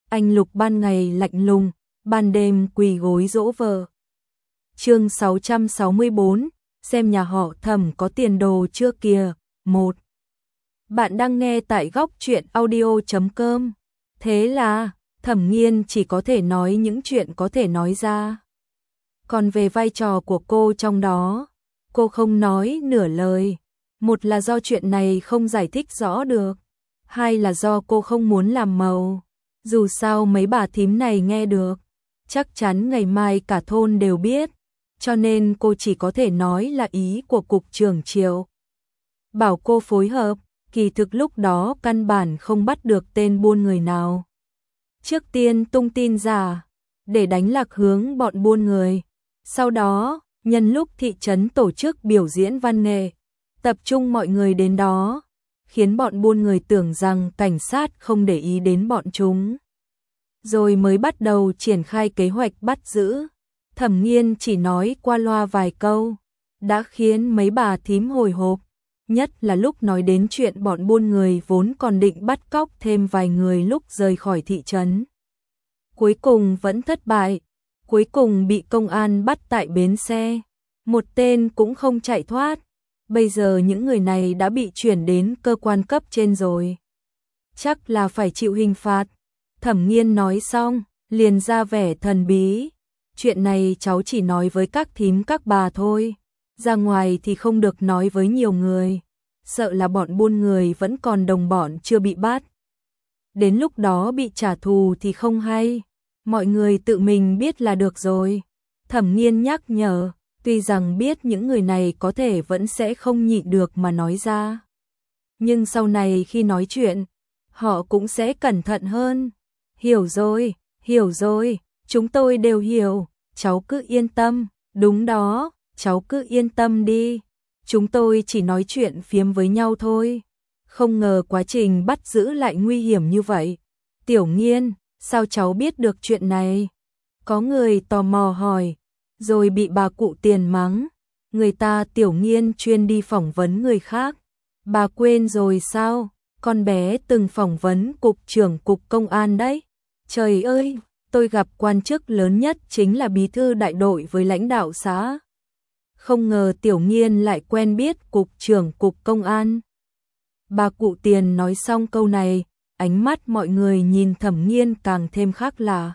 anh Lục ban ngày lạnh lùng, ban đêm quỳ gối dỗ vợ. Chương 664, xem nhà họ Thẩm có tiền đồ chưa kìa. 1. Bạn đang nghe tại góc truyện audio.com. Thế là, Thẩm Nghiên chỉ có thể nói những chuyện có thể nói ra. Còn về vai trò của cô trong đó, cô không nói nửa lời. Một là do chuyện này không giải thích rõ được, hai là do cô không muốn làm màu. Dù sao mấy bà thím này nghe được, chắc chắn ngày mai cả thôn đều biết, cho nên cô chỉ có thể nói là ý của cục trưởng Triệu. Bảo cô phối hợp, kỳ thực lúc đó căn bản không bắt được tên buôn người nào. Trước tiên tung tin giả, để đánh lạc hướng bọn buôn người. Sau đó, nhân lúc thị trấn tổ chức biểu diễn văn nghệ, tập trung mọi người đến đó, khiến bọn buôn người tưởng rằng cảnh sát không để ý đến bọn chúng. Rồi mới bắt đầu triển khai kế hoạch bắt giữ. Thẩm Nghiên chỉ nói qua loa vài câu, đã khiến mấy bà thím hồi hộp, nhất là lúc nói đến chuyện bọn buôn người vốn còn định bắt cóc thêm vài người lúc rời khỏi thị trấn. Cuối cùng vẫn thất bại, cuối cùng bị công an bắt tại bến xe, một tên cũng không chạy thoát. Bây giờ những người này đã bị chuyển đến cơ quan cấp trên rồi, chắc là phải chịu hình phạt. Thẩm Nghiên nói xong, liền ra vẻ thần bí. Chuyện này cháu chỉ nói với các thím các bà thôi, ra ngoài thì không được nói với nhiều người, sợ là bọn buôn người vẫn còn đồng bọn chưa bị bắt. Đến lúc đó bị trả thù thì không hay, mọi người tự mình biết là được rồi. Thẩm Nghiên nhắc nhở, tuy rằng biết những người này có thể vẫn sẽ không nhịn được mà nói ra, nhưng sau này khi nói chuyện, họ cũng sẽ cẩn thận hơn. Hiểu rồi, chúng tôi đều hiểu, cháu cứ yên tâm. Đúng đó, cháu cứ yên tâm đi, chúng tôi chỉ nói chuyện phiếm với nhau thôi. Không ngờ quá trình bắt giữ lại nguy hiểm như vậy. Tiểu Nghiên, sao cháu biết được chuyện này? Có người tò mò hỏi, rồi bị bà cụ Tiền mắng. Người ta Tiểu Nghiên chuyên đi phỏng vấn người khác. Bà quên rồi sao? Con bé từng phỏng vấn cục trưởng cục công an đấy. Trời ơi, tôi gặp quan chức lớn nhất chính là bí thư đại đội với lãnh đạo xã. Không ngờ Tiểu Nghiên lại quen biết cục trưởng cục công an. Bà cụ Tiền nói xong câu này, ánh mắt mọi người nhìn Thẩm Nghiên càng thêm khác lạ.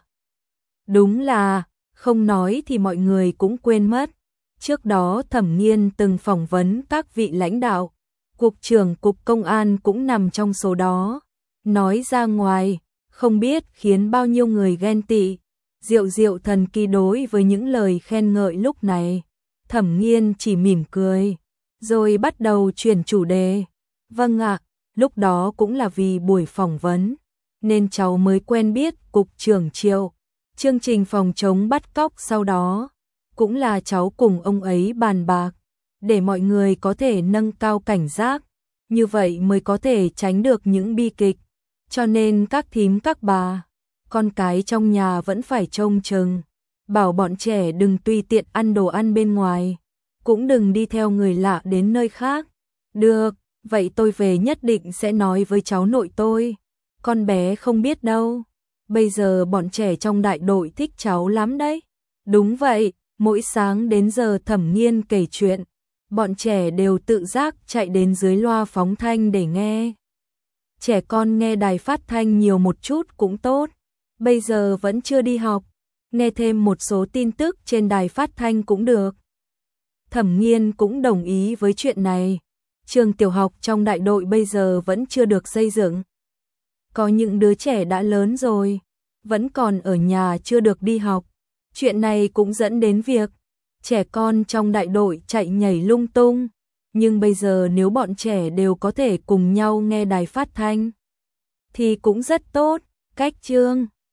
Đúng là, không nói thì mọi người cũng quên mất. Trước đó Thẩm Nghiên từng phỏng vấn các vị lãnh đạo, cục trưởng cục công an cũng nằm trong số đó. Nói ra ngoài, không biết khiến bao nhiêu người ghen tị. Diệu thần kỳ đối với những lời khen ngợi lúc này. Thẩm Nghiên chỉ mỉm cười, rồi bắt đầu chuyển chủ đề. Vâng ạ, lúc đó cũng là vì buổi phỏng vấn, nên cháu mới quen biết cục trưởng Triệu. Chương trình phòng chống bắt cóc sau đó, cũng là cháu cùng ông ấy bàn bạc, để mọi người có thể nâng cao cảnh giác, như vậy mới có thể tránh được những bi kịch. Cho nên các thím các bà, con cái trong nhà vẫn phải trông chừng, bảo bọn trẻ đừng tùy tiện ăn đồ ăn bên ngoài, cũng đừng đi theo người lạ đến nơi khác. Được, vậy tôi về nhất định sẽ nói với cháu nội tôi. Con bé không biết đâu, bây giờ bọn trẻ trong đại đội thích cháu lắm đấy. Đúng vậy, mỗi sáng đến giờ Thẩm Nghiên kể chuyện, bọn trẻ đều tự giác chạy đến dưới loa phóng thanh để nghe. Trẻ con nghe đài phát thanh nhiều một chút cũng tốt, bây giờ vẫn chưa đi học, nghe thêm một số tin tức trên đài phát thanh cũng được. Thẩm Nghiên cũng đồng ý với chuyện này. Trường tiểu học trong đại đội bây giờ vẫn chưa được xây dựng. Có những đứa trẻ đã lớn rồi, vẫn còn ở nhà chưa được đi học. Chuyện này cũng dẫn đến việc trẻ con trong đại đội chạy nhảy lung tung. Nhưng bây giờ nếu bọn trẻ đều có thể cùng nhau nghe đài phát thanh, thì cũng rất tốt. Cách chương